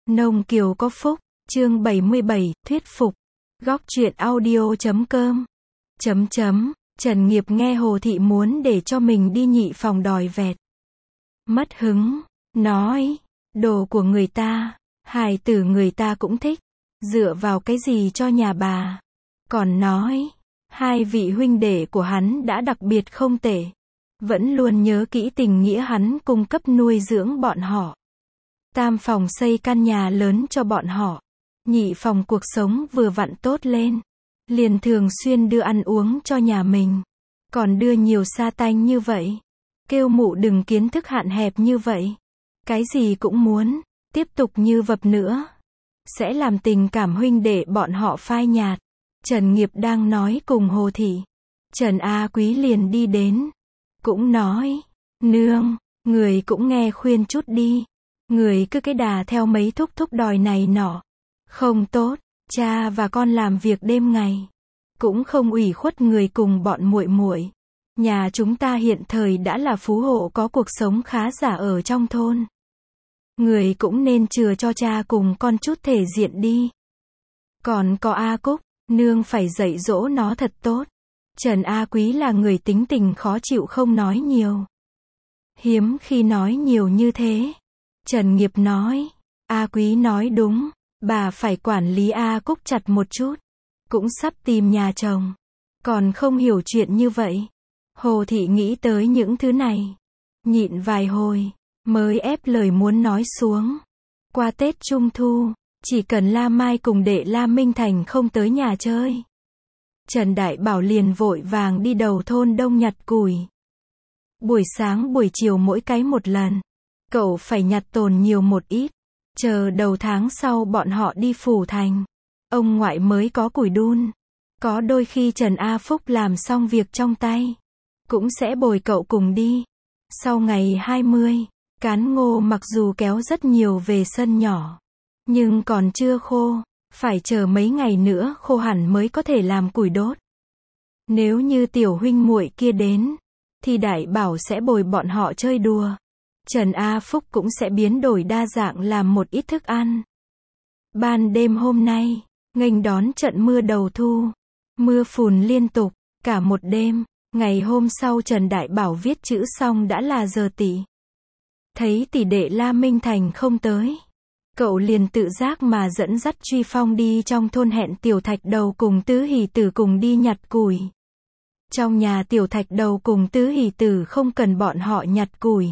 Nông Kiều có phúc, chương 77, thuyết phục. Góc truyện audio.com. Trần Nghiệp nghe Hồ Thị muốn để cho mình đi nhị phòng đòi vẹt. Mất hứng, nói, đồ của người ta, hài tử người ta cũng thích, dựa vào cái gì cho nhà bà. Còn nói, hai vị huynh đệ của hắn đã đặc biệt không tệ, vẫn luôn nhớ kỹ tình nghĩa hắn cung cấp nuôi dưỡng bọn họ. Tam phòng xây căn nhà lớn cho bọn họ, nhị phòng cuộc sống vừa vặn tốt lên, liền thường xuyên đưa ăn uống cho nhà mình, còn đưa nhiều sa tanh như vậy, kêu mụ đừng kiến thức hạn hẹp như vậy, cái gì cũng muốn, tiếp tục như vập nữa, sẽ làm tình cảm huynh đệ bọn họ phai nhạt. Trần Nghiệp đang nói cùng Hồ Thị, Trần A Quý liền đi đến, cũng nói, nương, người cũng nghe khuyên chút đi, người cứ cái đà theo mấy thúc thúc đòi này nọ, không tốt, cha và con làm việc đêm ngày, cũng không ủy khuất người cùng bọn muội muội. Nhà chúng ta hiện thời đã là phú hộ có cuộc sống khá giả ở trong thôn. Người cũng nên chừa cho cha cùng con chút thể diện đi. Còn có A Cúc, nương phải dạy dỗ nó thật tốt. Trần A Quý là người tính tình khó chịu không nói nhiều. Hiếm khi nói nhiều như thế. Trần Nghiệp nói, A Quý nói đúng, bà phải quản lý A Cúc chặt một chút. Cũng sắp tìm nhà chồng. Còn không hiểu chuyện như vậy. Hồ Thị nghĩ tới những thứ này. Nhịn vài hồi, mới ép lời muốn nói xuống. Qua Tết Trung Thu, chỉ cần La Mai cùng đệ La Minh Thành không tới nhà chơi. Trần Đại Bảo liền vội vàng đi đầu thôn đông nhặt củi. Buổi sáng buổi chiều mỗi cái một lần. Cậu phải nhặt tồn nhiều một ít. Chờ đầu tháng sau bọn họ đi phủ thành. Ông ngoại mới có củi đun. Có đôi khi Trần A Phúc làm xong việc trong tay, cũng sẽ bồi cậu cùng đi. Sau ngày 20, cán ngô mặc dù kéo rất nhiều về sân nhỏ, nhưng còn chưa khô, phải chờ mấy ngày nữa khô hẳn mới có thể làm củi đốt. Nếu như tiểu huynh muội kia đến, thì Đại Bảo sẽ bồi bọn họ chơi đùa. Trần A Phúc cũng sẽ biến đổi đa dạng làm một ít thức ăn. Ban đêm hôm nay, nghênh đón trận mưa đầu thu. Mưa phùn liên tục, cả một đêm. Ngày hôm sau Trần Đại Bảo viết chữ xong đã là giờ tỉ. Thấy tỷ đệ La Minh Thành không tới. Cậu liền tự giác mà dẫn dắt Truy Phong đi trong thôn hẹn Tiểu Thạch Đầu cùng Tứ Hỷ Tử cùng đi nhặt củi. Trong nhà Tiểu Thạch Đầu cùng Tứ Hỷ Tử không cần bọn họ nhặt củi.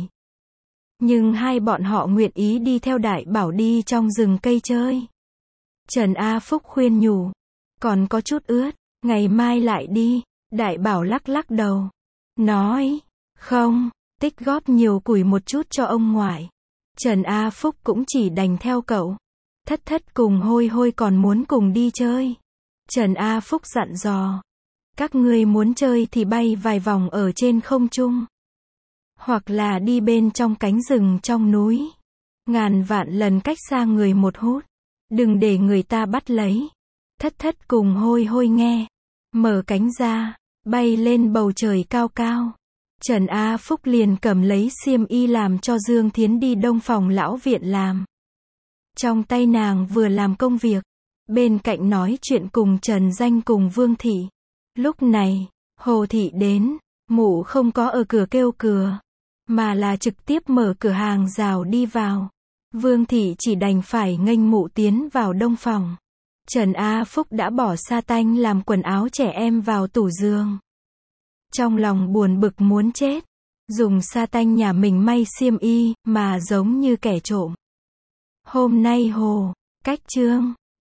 Nhưng hai bọn họ nguyện ý đi theo Đại Bảo đi trong rừng cây chơi. Trần A Phúc khuyên nhủ. Còn có chút ướt, ngày mai lại đi. Đại Bảo lắc lắc đầu. Nói, không, tích góp nhiều củi một chút cho ông ngoại. Trần A Phúc cũng chỉ đành theo cậu. Thất Thất cùng Hôi Hôi còn muốn cùng đi chơi. Trần A Phúc dặn dò. Các ngươi muốn chơi thì bay vài vòng ở trên không trung. Hoặc là đi bên trong cánh rừng trong núi. Ngàn vạn lần cách xa người một hút. Đừng để người ta bắt lấy. Thất Thất cùng Hôi Hôi nghe. Mở cánh ra, bay lên bầu trời cao cao. Trần A Phúc liền cầm lấy xiêm y làm cho Dương Thiến đi đông phòng lão viện làm. Trong tay nàng vừa làm công việc, bên cạnh nói chuyện cùng Trần Danh cùng Vương Thị. Lúc này, Hồ Thị đến, mụ không có ở cửa kêu cửa, mà là trực tiếp mở cửa hàng rào đi vào. Vương Thị chỉ đành phải nghênh mụ tiến vào đông phòng. Trần A Phúc đã bỏ sa tanh làm quần áo trẻ em vào tủ giường. Trong lòng buồn bực muốn chết. Dùng sa tanh nhà mình may xiêm y, mà giống như kẻ trộm. Hôm nay Cách Trương,